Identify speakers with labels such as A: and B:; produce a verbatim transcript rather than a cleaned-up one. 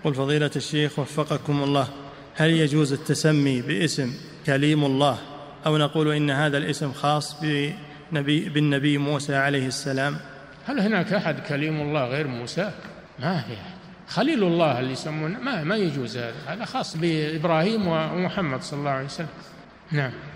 A: قل فضيلة الشيخ وفقكم الله، هل يجوز التسمي باسم كليم الله، أو نقول إن هذا الاسم خاص بنبي بالنبي موسى عليه السلام؟
B: هل هناك أحد كليم الله غير موسى؟ ما في. خليل الله اللي يسمونه ما, ما يجوز هذا، هذا خاص بإبراهيم ومحمد صلى الله عليه وسلم. نعم.